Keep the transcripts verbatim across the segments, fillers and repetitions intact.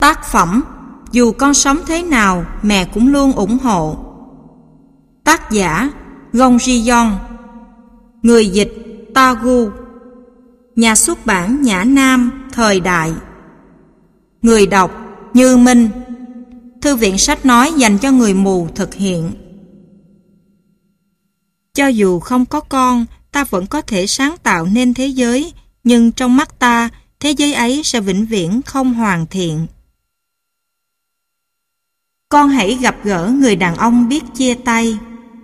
Tác phẩm Dù con sống thế nào, mẹ cũng luôn ủng hộ. Tác giả Gong Ji-yeon. Người dịch Ta-gu. Nhà xuất bản Nhã Nam, thời đại. Người đọc Như Minh. Thư viện sách nói dành cho người mù thực hiện. Cho dù không có con, ta vẫn có thể sáng tạo nên thế giới, nhưng trong mắt ta, thế giới ấy sẽ vĩnh viễn không hoàn thiện. Con hãy gặp gỡ người đàn ông biết chia tay.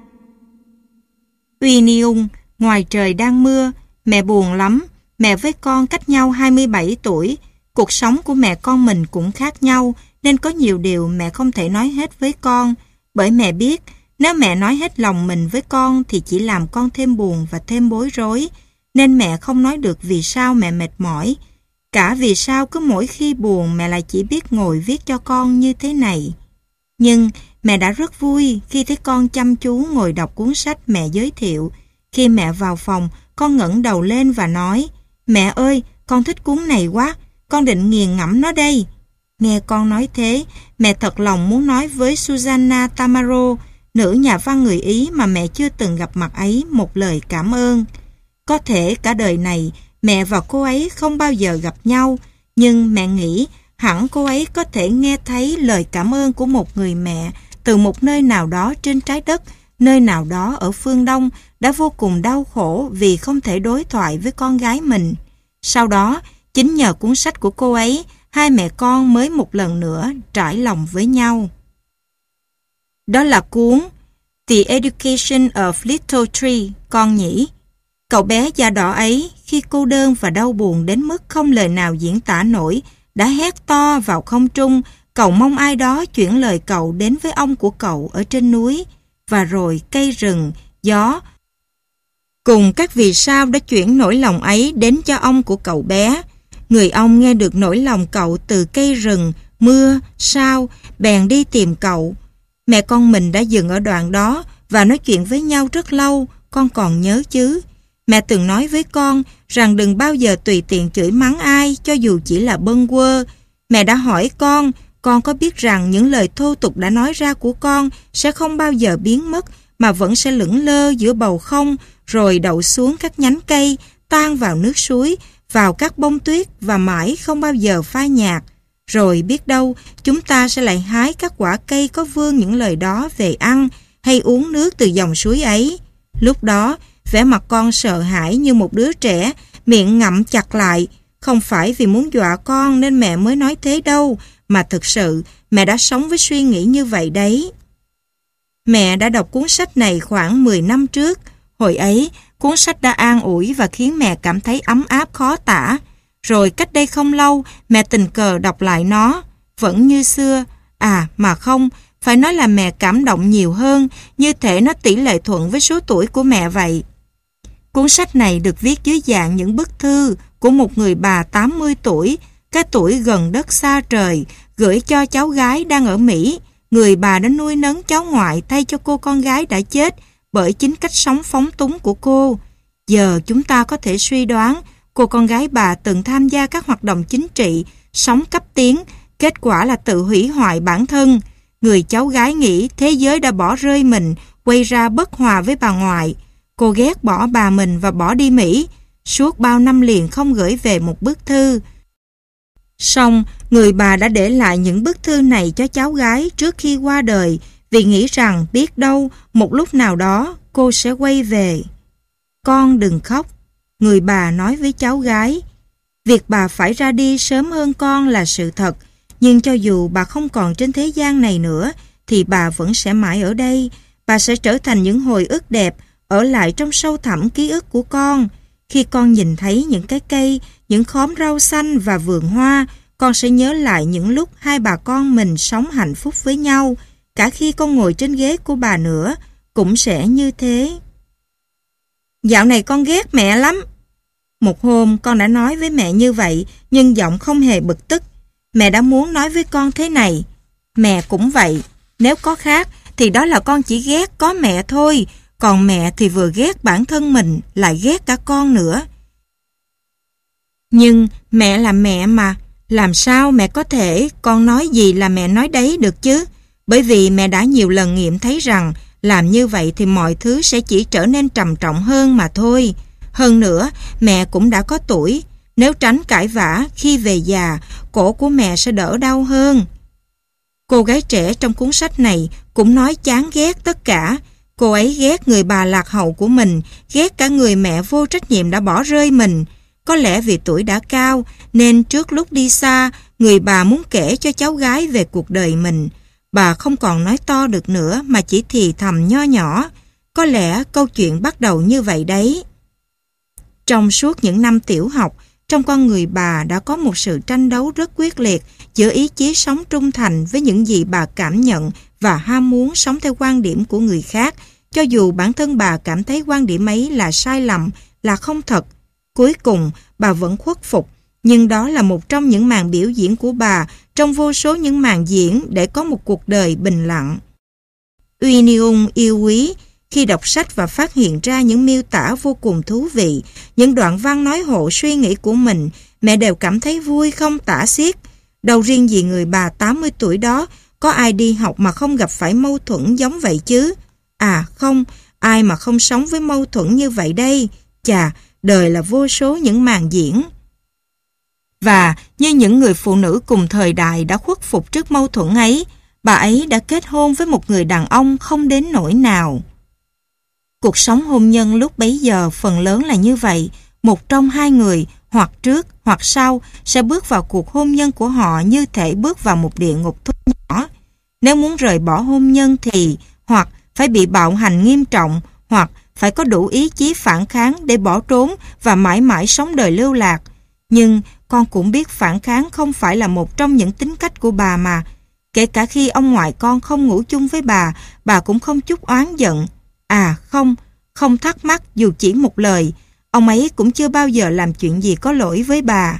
Uy Ni-ung, ngoài trời đang mưa, mẹ buồn lắm. Mẹ với con cách nhau hai mươi bảy tuổi. Cuộc sống của mẹ con mình cũng khác nhau, nên có nhiều điều mẹ không thể nói hết với con. Bởi mẹ biết, nếu mẹ nói hết lòng mình với con thì chỉ làm con thêm buồn và thêm bối rối. Nên mẹ không nói được vì sao mẹ mệt mỏi. Cả vì sao cứ mỗi khi buồn mẹ lại chỉ biết ngồi viết cho con như thế này. Nhưng mẹ đã rất vui khi thấy con chăm chú ngồi đọc cuốn sách mẹ giới thiệu. Khi mẹ vào phòng, con ngẩng đầu lên và nói: "Mẹ ơi, con thích cuốn này quá, con định nghiền ngẫm nó đây." Nghe con nói thế, mẹ thật lòng muốn nói với Susanna Tamaro, nữ nhà văn người Ý mà mẹ chưa từng gặp mặt ấy, một lời cảm ơn. Có thể cả đời này mẹ và cô ấy không bao giờ gặp nhau, nhưng mẹ nghĩ hẳn cô ấy có thể nghe thấy lời cảm ơn của một người mẹ từ một nơi nào đó trên trái đất, nơi nào đó ở phương Đông, đã vô cùng đau khổ vì không thể đối thoại với con gái mình. Sau đó, chính nhờ cuốn sách của cô ấy, hai mẹ con mới một lần nữa trải lòng với nhau. Đó là cuốn The Education of Little Tree, con nhỉ. Cậu bé da đỏ ấy, khi cô đơn và đau buồn đến mức không lời nào diễn tả nổi, đã hét to vào không trung, cầu mong ai đó chuyển lời cậu đến với ông của cậu ở trên núi. Và rồi cây rừng, gió, cùng các vì sao đã chuyển nỗi lòng ấy đến cho ông của cậu bé. Người ông nghe được nỗi lòng cậu từ cây rừng, mưa, sao, bèn đi tìm cậu. Mẹ con mình đã dừng ở đoạn đó và nói chuyện với nhau rất lâu, con còn nhớ chứ? Mẹ từng nói với con rằng đừng bao giờ tùy tiện chửi mắng ai, cho dù chỉ là bâng quơ. Mẹ đã hỏi con, con có biết rằng những lời thô tục đã nói ra của con sẽ không bao giờ biến mất, mà vẫn sẽ lững lơ giữa bầu không, rồi đậu xuống các nhánh cây, tan vào nước suối, vào các bông tuyết và mãi không bao giờ phai nhạt. Rồi biết đâu chúng ta sẽ lại hái các quả cây có vương những lời đó về ăn, hay uống nước từ dòng suối ấy. Lúc đó, vẻ mặt con sợ hãi như một đứa trẻ, miệng ngậm chặt lại. Không phải vì muốn dọa con nên mẹ mới nói thế đâu, mà thực sự mẹ đã sống với suy nghĩ như vậy đấy. Mẹ đã đọc cuốn sách này khoảng mười năm trước. Hồi ấy, cuốn sách đã an ủi và khiến mẹ cảm thấy ấm áp khó tả. Rồi cách đây không lâu, mẹ tình cờ đọc lại nó. Vẫn như xưa. À mà không, phải nói là mẹ cảm động nhiều hơn, như thể nó tỷ lệ thuận với số tuổi của mẹ vậy. Cuốn sách này được viết dưới dạng những bức thư của một người bà tám mươi tuổi, cái tuổi gần đất xa trời, gửi cho cháu gái đang ở Mỹ. Người bà đã nuôi nấng cháu ngoại thay cho cô con gái đã chết bởi chính cách sống phóng túng của cô. Giờ chúng ta có thể suy đoán cô con gái bà từng tham gia các hoạt động chính trị, sống cấp tiến, kết quả là tự hủy hoại bản thân. Người cháu gái nghĩ thế giới đã bỏ rơi mình, quay ra bất hòa với bà ngoại. Cô ghét bỏ bà mình và bỏ đi Mỹ. Suốt bao năm liền không gửi về một bức thư. Song, người bà đã để lại những bức thư này cho cháu gái trước khi qua đời, vì nghĩ rằng biết đâu một lúc nào đó cô sẽ quay về. Con đừng khóc, người bà nói với cháu gái. Việc bà phải ra đi sớm hơn con là sự thật, nhưng cho dù bà không còn trên thế gian này nữa, thì bà vẫn sẽ mãi ở đây. Bà sẽ trở thành những hồi ức đẹp, ở lại trong sâu thẳm ký ức của con. Khi con nhìn thấy những cái cây, những khóm rau xanh và vườn hoa, con sẽ nhớ lại những lúc hai bà con mình sống hạnh phúc với nhau. Cả khi con ngồi trên ghế của bà nữa, cũng sẽ như thế. Dạo này con ghét mẹ lắm. Một hôm con đã nói với mẹ như vậy, nhưng giọng không hề bực tức. Mẹ đã muốn nói với con thế này: mẹ cũng vậy, nếu có khác thì đó là con chỉ ghét có mẹ thôi, còn mẹ thì vừa ghét bản thân mình, lại ghét cả con nữa. Nhưng mẹ là mẹ mà, Làm sao mẹ có thể con nói gì là mẹ nói đấy được chứ? Bởi vì mẹ đã nhiều lần nghiệm thấy rằng làm như vậy thì mọi thứ sẽ chỉ trở nên trầm trọng hơn mà thôi. Hơn nữa, mẹ cũng đã có tuổi. Nếu tránh cãi vã khi về già, cổ của mẹ sẽ đỡ đau hơn. Cô gái trẻ trong cuốn sách này cũng nói chán ghét tất cả. Cô ấy ghét người bà lạc hậu của mình, ghét cả người mẹ vô trách nhiệm đã bỏ rơi mình. Có lẽ vì tuổi đã cao, nên trước lúc đi xa, người bà muốn kể cho cháu gái về cuộc đời mình. Bà không còn nói to được nữa mà chỉ thì thầm nho nhỏ. Có lẽ câu chuyện bắt đầu như vậy đấy. Trong suốt những năm tiểu học, trong con người bà đã có một sự tranh đấu rất quyết liệt giữa ý chí sống trung thành với những gì bà cảm nhận và ham muốn sống theo quan điểm của người khác, cho dù bản thân bà cảm thấy quan điểm ấy là sai lầm, là không thật. Cuối cùng, bà vẫn khuất phục, nhưng đó là một trong những màn biểu diễn của bà trong vô số những màn diễn để có một cuộc đời bình lặng. Uy Niung yêu quý khi đọc sách và phát hiện ra những miêu tả vô cùng thú vị, những đoạn văn nói hộ suy nghĩ của mình, mẹ đều cảm thấy vui không tả xiết. Đâu riêng gì người bà tám mươi tuổi đó, có ai đi học mà không gặp phải mâu thuẫn giống vậy chứ? À không, ai mà không sống với mâu thuẫn như vậy đây? Chà, đời là vô số những màn diễn. Và như những người phụ nữ cùng thời đại đã khuất phục trước mâu thuẫn ấy, bà ấy đã kết hôn với một người đàn ông không đến nỗi nào. Cuộc sống hôn nhân lúc bấy giờ phần lớn là như vậy. Một trong hai người, hoặc trước hoặc sau, sẽ bước vào cuộc hôn nhân của họ như thể bước vào một địa ngục thu nhỏ. Nếu muốn rời bỏ hôn nhân thì hoặc phải bị bạo hành nghiêm trọng, hoặc phải có đủ ý chí phản kháng để bỏ trốn và mãi mãi sống đời lưu lạc. Nhưng con cũng biết phản kháng không phải là một trong những tính cách của bà mà. Kể cả khi ông ngoại con không ngủ chung với bà, bà cũng không chút oán giận. À không, không thắc mắc dù chỉ một lời. Ông ấy cũng chưa bao giờ làm chuyện gì có lỗi với bà.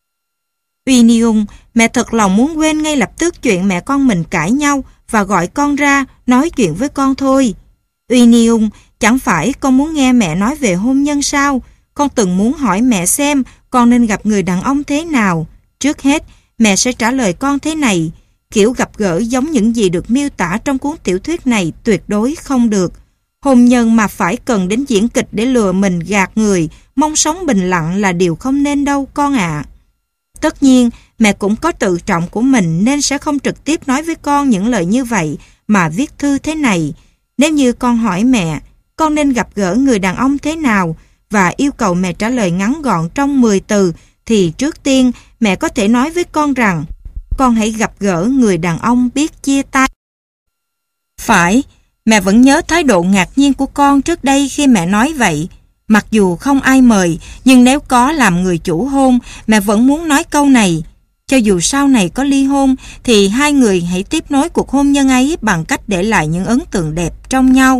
Uy Niung, mẹ thật lòng muốn quên ngay lập tức chuyện mẹ con mình cãi nhau và gọi con ra nói chuyện với con thôi. Uy Niung, chẳng phải con muốn nghe mẹ nói về hôn nhân sao? Con từng muốn hỏi mẹ xem con nên gặp người đàn ông thế nào. Trước hết, mẹ sẽ trả lời con thế này. Kiểu gặp gỡ giống những gì được miêu tả trong cuốn tiểu thuyết này tuyệt đối không được. Hôn nhân mà phải cần đến diễn kịch để lừa mình gạt người, mong sống bình lặng là điều không nên đâu con ạ. Tất nhiên, mẹ cũng có tự trọng của mình nên sẽ không trực tiếp nói với con những lời như vậy mà viết thư thế này. Nếu như con hỏi mẹ, con nên gặp gỡ người đàn ông thế nào và yêu cầu mẹ trả lời ngắn gọn trong mười từ, thì trước tiên mẹ có thể nói với con rằng con hãy gặp gỡ người đàn ông biết chia tay. Phải, mẹ vẫn nhớ thái độ ngạc nhiên của con trước đây khi mẹ nói vậy. Mặc dù không ai mời, nhưng nếu có làm người chủ hôn, mẹ vẫn muốn nói câu này. Cho dù sau này có ly hôn, thì hai người hãy tiếp nối cuộc hôn nhân ấy bằng cách để lại những ấn tượng đẹp trong nhau.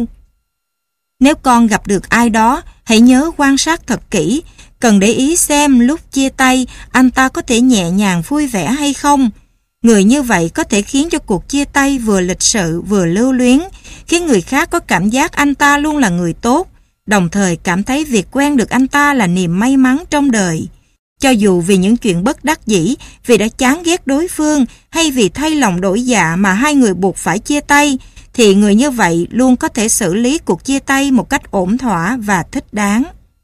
Nếu con gặp được ai đó, hãy nhớ quan sát thật kỹ, cần để ý xem lúc chia tay anh ta có thể nhẹ nhàng vui vẻ hay không. Người như vậy có thể khiến cho cuộc chia tay vừa lịch sự vừa lưu luyến, khiến người khác có cảm giác anh ta luôn là người tốt, đồng thời cảm thấy việc quen được anh ta là niềm may mắn trong đời. Cho dù vì những chuyện bất đắc dĩ, vì đã chán ghét đối phương hay vì thay lòng đổi dạ mà hai người buộc phải chia tay, thì người như vậy luôn có thể xử lý cuộc chia tay một cách ổn thỏa và thích đáng.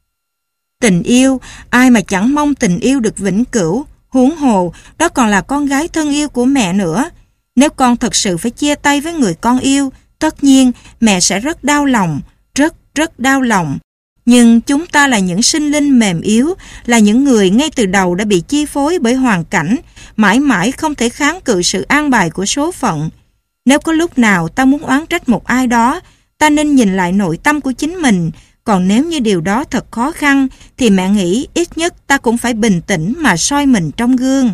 Tình yêu, ai mà chẳng mong tình yêu được vĩnh cửu, huống hồ, đó còn là con gái thân yêu của mẹ nữa. Nếu con thật sự phải chia tay với người con yêu, tất nhiên mẹ sẽ rất đau lòng, rất rất đau lòng. Nhưng chúng ta là những sinh linh mềm yếu, là những người ngay từ đầu đã bị chi phối bởi hoàn cảnh, mãi mãi không thể kháng cự sự an bài của số phận. Nếu có lúc nào ta muốn oán trách một ai đó, ta nên nhìn lại nội tâm của chính mình. Còn nếu như điều đó thật khó khăn, thì mẹ nghĩ ít nhất ta cũng phải bình tĩnh mà soi mình trong gương.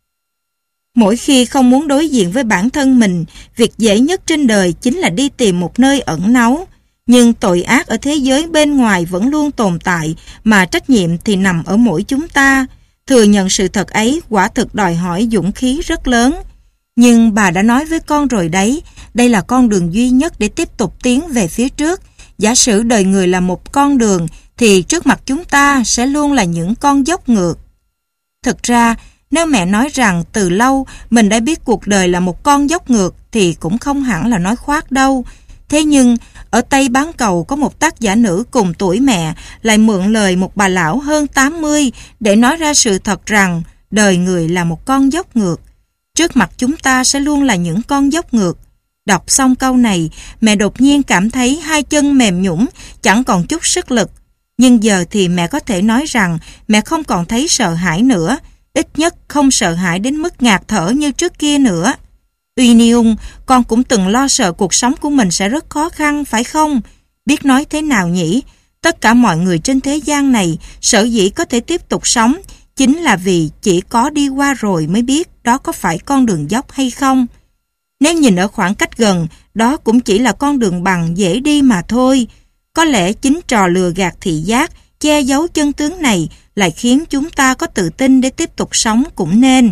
Mỗi khi không muốn đối diện với bản thân mình, việc dễ nhất trên đời chính là đi tìm một nơi ẩn náu. Nhưng tội ác ở thế giới bên ngoài vẫn luôn tồn tại, mà trách nhiệm thì nằm ở mỗi chúng ta. Thừa nhận sự thật ấy quả thực đòi hỏi dũng khí rất lớn. Nhưng bà đã nói với con rồi đấy, đây là con đường duy nhất để tiếp tục tiến về phía trước. Giả sử đời người là một con đường, thì trước mặt chúng ta sẽ luôn là những con dốc ngược. Thực ra, Nếu mẹ nói rằng từ lâu mình đã biết cuộc đời là một con dốc ngược thì cũng không hẳn là nói khoác đâu. Thế nhưng, ở Tây Bán Cầu có một tác giả nữ cùng tuổi mẹ lại mượn lời một bà lão hơn tám mươi để nói ra sự thật rằng đời người là một con dốc ngược. Trước mặt chúng ta sẽ luôn là những con dốc ngược. Đọc xong câu này, mẹ đột nhiên cảm thấy hai chân mềm nhũn, chẳng còn chút sức lực. Nhưng giờ thì mẹ có thể nói rằng mẹ không còn thấy sợ hãi nữa, ít nhất không sợ hãi đến mức ngạt thở như trước kia nữa. Uy Niung, con cũng từng lo sợ cuộc sống của mình sẽ rất khó khăn, phải không? Biết nói thế nào nhỉ? Tất cả mọi người trên thế gian này sở dĩ có thể tiếp tục sống chính là vì chỉ có đi qua rồi mới biết đó có phải con đường dốc hay không. Nếu nhìn ở khoảng cách gần, đó cũng chỉ là con đường bằng dễ đi mà thôi. Có lẽ chính trò lừa gạt thị giác, che giấu chân tướng này lại khiến chúng ta có tự tin để tiếp tục sống cũng nên.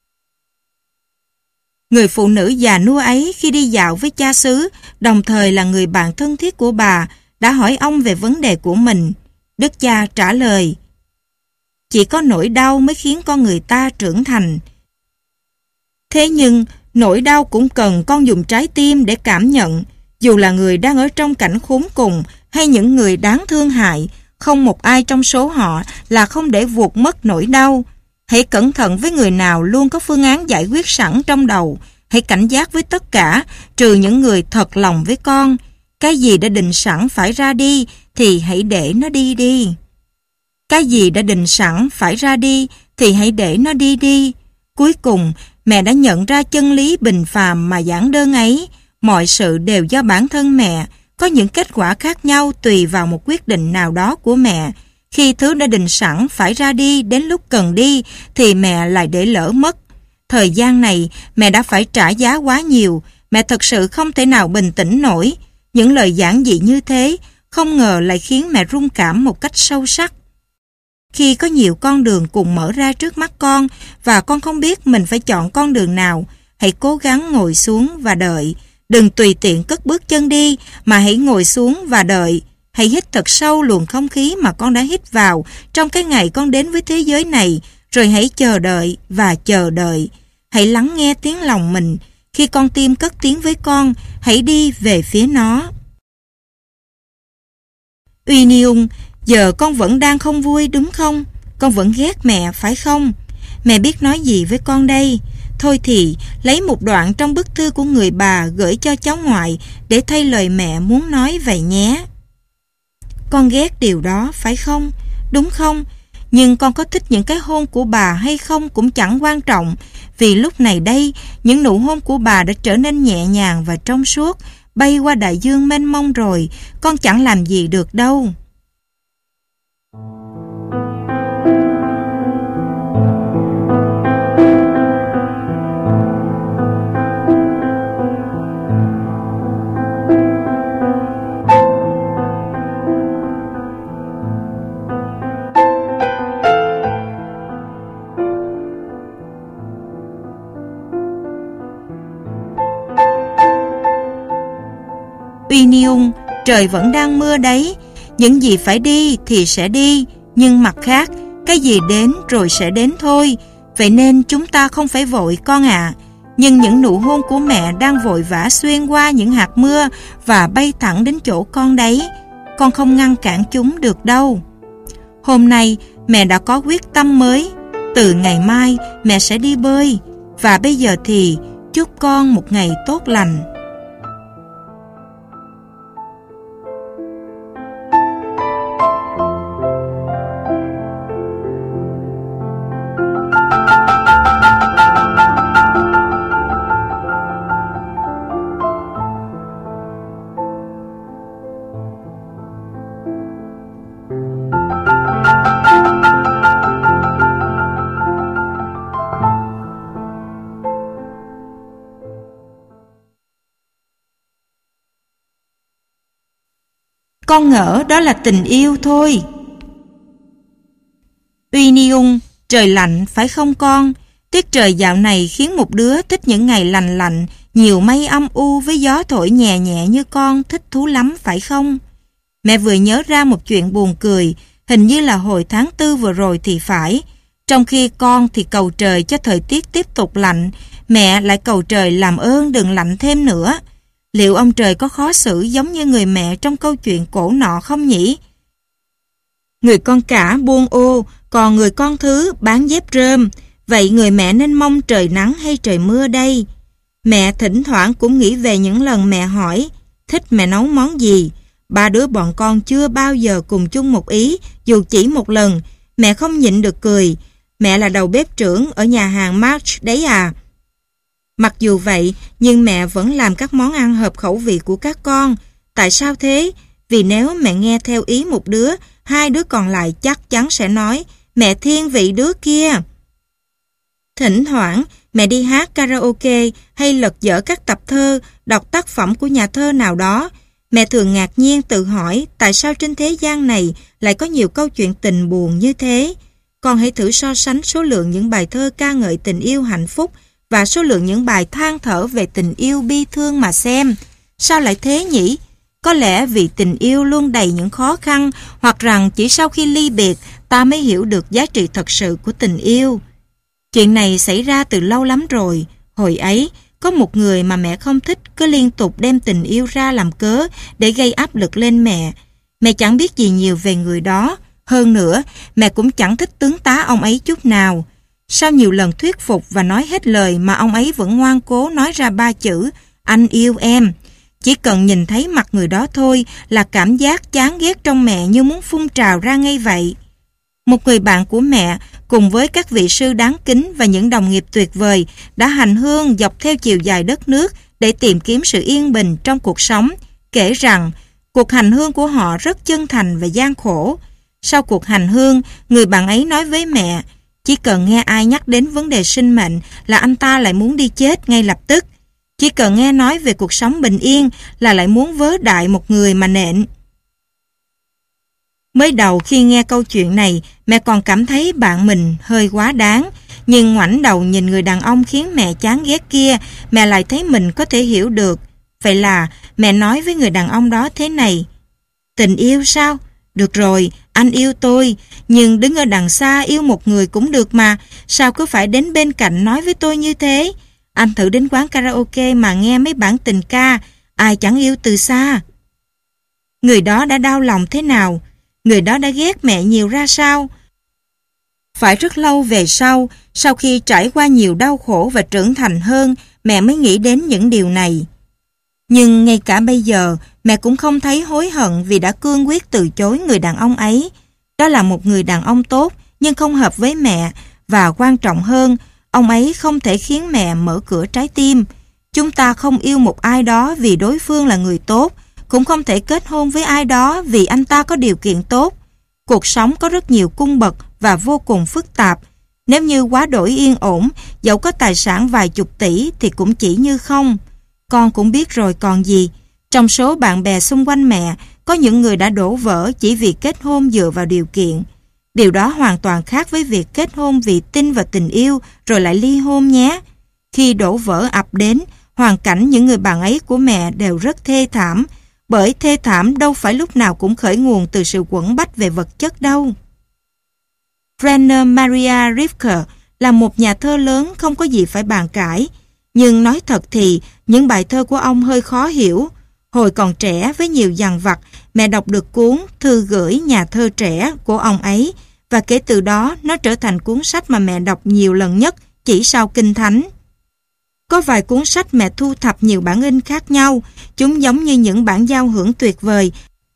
Người phụ nữ già nua ấy khi đi dạo với cha xứ, đồng thời là người bạn thân thiết của bà, đã hỏi ông về vấn đề của mình. Đức cha trả lời: chỉ có nỗi đau mới khiến con người ta trưởng thành. Thế nhưng, nỗi đau cũng cần con dùng trái tim để cảm nhận. Dù là người đang ở trong cảnh khốn cùng hay những người đáng thương hại, không một ai trong số họ là không để vụt mất nỗi đau. Hãy cẩn thận với người nào luôn có phương án giải quyết sẵn trong đầu. Hãy cảnh giác với tất cả, trừ những người thật lòng với con. Cái gì đã định sẵn phải ra đi thì hãy để nó đi đi. Cái gì đã định sẵn phải ra đi thì hãy để nó đi đi. Cuối cùng, mẹ đã nhận ra chân lý bình phàm mà giản đơn ấy. Mọi sự đều do bản thân mẹ, có những kết quả khác nhau tùy vào một quyết định nào đó của mẹ. Khi thứ đã định sẵn phải ra đi đến lúc cần đi thì mẹ lại để lỡ mất. Thời gian này mẹ đã phải trả giá quá nhiều, mẹ thật sự không thể nào bình tĩnh nổi. Những lời giản dị như thế không ngờ lại khiến mẹ rung cảm một cách sâu sắc. Khi có nhiều con đường cùng mở ra trước mắt con và con không biết mình phải chọn con đường nào, hãy cố gắng ngồi xuống và đợi. Đừng tùy tiện cất bước chân đi mà hãy ngồi xuống và đợi. Hãy hít thật sâu luồng không khí mà con đã hít vào trong cái ngày con đến với thế giới này, rồi hãy chờ đợi và chờ đợi. Hãy lắng nghe tiếng lòng mình. Khi con tim cất tiếng với con, hãy đi về phía nó. Uy Niung, giờ con vẫn đang không vui đúng không? Con vẫn ghét mẹ phải không? Mẹ biết nói gì với con đây? Thôi thì lấy một đoạn trong bức thư của người bà gửi cho cháu ngoại để thay lời mẹ muốn nói vậy nhé. Con ghét điều đó phải không? Đúng không? Nhưng con có thích những cái hôn của bà hay không cũng chẳng quan trọng. Vì lúc này đây, những nụ hôn của bà đã trở nên nhẹ nhàng và trong suốt, bay qua đại dương mênh mông rồi. Con chẳng làm gì được đâu. Uy Niung, trời vẫn đang mưa đấy. Những gì phải đi thì sẽ đi, nhưng mặt khác, cái gì đến rồi sẽ đến thôi. Vậy nên chúng ta không phải vội con ạ. À. Nhưng những nụ hôn của mẹ đang vội vã xuyên qua những hạt mưa và bay thẳng đến chỗ con đấy. Con không ngăn cản chúng được đâu. Hôm nay mẹ đã có quyết tâm mới. Từ ngày mai mẹ sẽ đi bơi. Và bây giờ thì chúc con một ngày tốt lành. Con ngỡ đó là tình yêu thôi. Uy Niung, trời lạnh phải không con? Tiết trời dạo này khiến một đứa thích những ngày lành lạnh, nhiều mây âm u với gió thổi nhẹ nhẹ như con thích thú lắm phải không? Mẹ vừa nhớ ra một chuyện buồn cười, hình như là hồi tháng tư vừa rồi thì phải. Trong khi con thì cầu trời cho thời tiết tiếp tục lạnh, mẹ lại cầu trời làm ơn đừng lạnh thêm nữa. Liệu ông trời có khó xử giống như người mẹ trong câu chuyện cổ nọ không nhỉ? Người con cả buôn ô, còn người con thứ bán dép rơm. Vậy người mẹ nên mong trời nắng hay trời mưa đây? Mẹ thỉnh thoảng cũng nghĩ về những lần mẹ hỏi thích mẹ nấu món gì. Ba đứa bọn con chưa bao giờ cùng chung một ý, dù chỉ một lần. Mẹ không nhịn được cười. Mẹ là đầu bếp trưởng ở nhà hàng March đấy à. Mặc dù vậy, nhưng mẹ vẫn làm các món ăn hợp khẩu vị của các con. Tại sao thế? Vì nếu mẹ nghe theo ý một đứa, hai đứa còn lại chắc chắn sẽ nói mẹ thiên vị đứa kia. Thỉnh thoảng, mẹ đi hát karaoke hay lật dở các tập thơ, đọc tác phẩm của nhà thơ nào đó. Mẹ thường ngạc nhiên tự hỏi tại sao trên thế gian này lại có nhiều câu chuyện tình buồn như thế. Con hãy thử so sánh số lượng những bài thơ ca ngợi tình yêu hạnh phúc và số lượng những bài than thở về tình yêu bi thương mà xem. Sao lại thế nhỉ? Có lẽ vì tình yêu luôn đầy những khó khăn, hoặc rằng chỉ sau khi ly biệt ta mới hiểu được giá trị thật sự của tình yêu. Chuyện này xảy ra từ lâu lắm rồi. Hồi ấy, có một người mà mẹ không thích cứ liên tục đem tình yêu ra làm cớ để gây áp lực lên mẹ. Mẹ chẳng biết gì nhiều về người đó. Hơn nữa, mẹ cũng chẳng thích tướng tá ông ấy chút nào. Sau nhiều lần thuyết phục và nói hết lời mà ông ấy vẫn ngoan cố nói ra ba chữ anh yêu em. Chỉ cần nhìn thấy mặt người đó thôi là cảm giác chán ghét trong mẹ như muốn phun trào ra ngay vậy. Một người bạn của mẹ cùng với các vị sư đáng kính và những đồng nghiệp tuyệt vời đã hành hương dọc theo chiều dài đất nước để tìm kiếm sự yên bình trong cuộc sống, kể rằng cuộc hành hương của họ rất chân thành và gian khổ. Sau cuộc hành hương, người bạn ấy nói với mẹ, chỉ cần nghe ai nhắc đến vấn đề sinh mệnh là anh ta lại muốn đi chết ngay lập tức. Chỉ cần nghe nói về cuộc sống bình yên là lại muốn vớ đại một người mà nện. Mới đầu khi nghe câu chuyện này, mẹ còn cảm thấy bạn mình hơi quá đáng. Nhưng ngoảnh đầu nhìn người đàn ông khiến mẹ chán ghét kia, mẹ lại thấy mình có thể hiểu được. Vậy là mẹ nói với người đàn ông đó thế này: tình yêu sao? Được rồi, anh yêu tôi, nhưng đứng ở đằng xa yêu một người cũng được mà. Sao cứ phải đến bên cạnh nói với tôi như thế? Anh thử đến quán karaoke mà nghe mấy bản tình ca, ai chẳng yêu từ xa. Người đó đã đau lòng thế nào? Người đó đã ghét mẹ nhiều ra sao? Phải rất lâu về sau, sau khi trải qua nhiều đau khổ và trưởng thành hơn, mẹ mới nghĩ đến những điều này. Nhưng ngay cả bây giờ, mẹ cũng không thấy hối hận vì đã cương quyết từ chối người đàn ông ấy. Đó là một người đàn ông tốt, nhưng không hợp với mẹ, và quan trọng hơn, ông ấy không thể khiến mẹ mở cửa trái tim. Chúng ta không yêu một ai đó vì đối phương là người tốt, cũng không thể kết hôn với ai đó vì anh ta có điều kiện tốt. Cuộc sống có rất nhiều cung bậc và vô cùng phức tạp. Nếu như quá đổi yên ổn, dẫu có tài sản vài chục tỷ thì cũng chỉ như không. Con cũng biết rồi còn gì. Trong số bạn bè xung quanh mẹ, có những người đã đổ vỡ chỉ vì kết hôn dựa vào điều kiện. Điều đó hoàn toàn khác với việc kết hôn vì tin vào tình yêu rồi lại ly hôn nhé. Khi đổ vỡ ập đến, hoàn cảnh những người bạn ấy của mẹ đều rất thê thảm, bởi thê thảm đâu phải lúc nào cũng khởi nguồn từ sự quẫn bách về vật chất đâu. Rainer Maria Rilke là một nhà thơ lớn không có gì phải bàn cãi, nhưng nói thật thì những bài thơ của ông hơi khó hiểu. Hồi còn trẻ với nhiều dằn vặt, mẹ đọc được cuốn Thư gửi nhà thơ trẻ của ông ấy, và kể từ đó nó trở thành cuốn sách mà mẹ đọc nhiều lần nhất chỉ sau Kinh Thánh. Có vài cuốn sách mẹ thu thập nhiều bản in khác nhau, chúng giống như những bản giao hưởng tuyệt vời,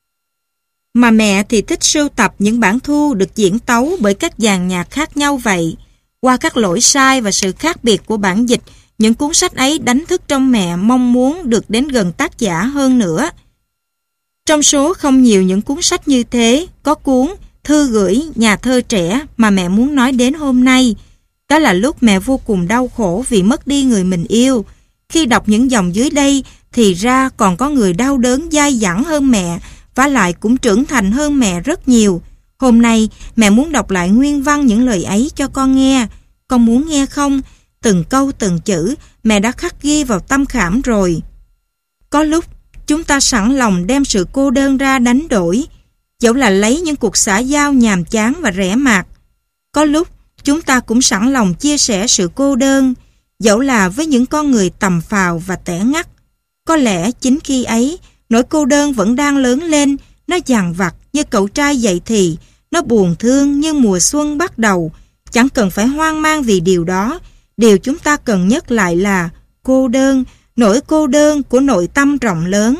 mà mẹ thì thích sưu tập những bản thu được diễn tấu bởi các dàn nhạc khác nhau vậy. Qua các lỗi sai và sự khác biệt của bản dịch, những cuốn sách ấy đánh thức trong mẹ mong muốn được đến gần tác giả hơn nữa. Trong số không nhiều những cuốn sách như thế, có cuốn Thư gửi nhà thơ trẻ mà mẹ muốn nói đến hôm nay. Đó là lúc mẹ vô cùng đau khổ vì mất đi người mình yêu. Khi đọc những dòng dưới đây, thì ra còn có người đau đớn dai dẳng hơn mẹ, vả lại cũng trưởng thành hơn mẹ rất nhiều. Hôm nay, mẹ muốn đọc lại nguyên văn những lời ấy cho con nghe. Con muốn nghe không? Từng câu từng chữ, mẹ đã khắc ghi vào tâm khảm rồi. Có lúc, chúng ta sẵn lòng đem sự cô đơn ra đánh đổi, dẫu là lấy những cuộc xã giao nhàm chán và rẻ mạt. Có lúc, chúng ta cũng sẵn lòng chia sẻ sự cô đơn, dẫu là với những con người tầm phào và tẻ ngắt. Có lẽ chính khi ấy, nỗi cô đơn vẫn đang lớn lên, nó dằn vặt như cậu trai dậy thì, nó buồn thương như mùa xuân bắt đầu. Chẳng cần phải hoang mang vì điều đó, điều chúng ta cần nhất lại là cô đơn, nỗi cô đơn của nội tâm rộng lớn.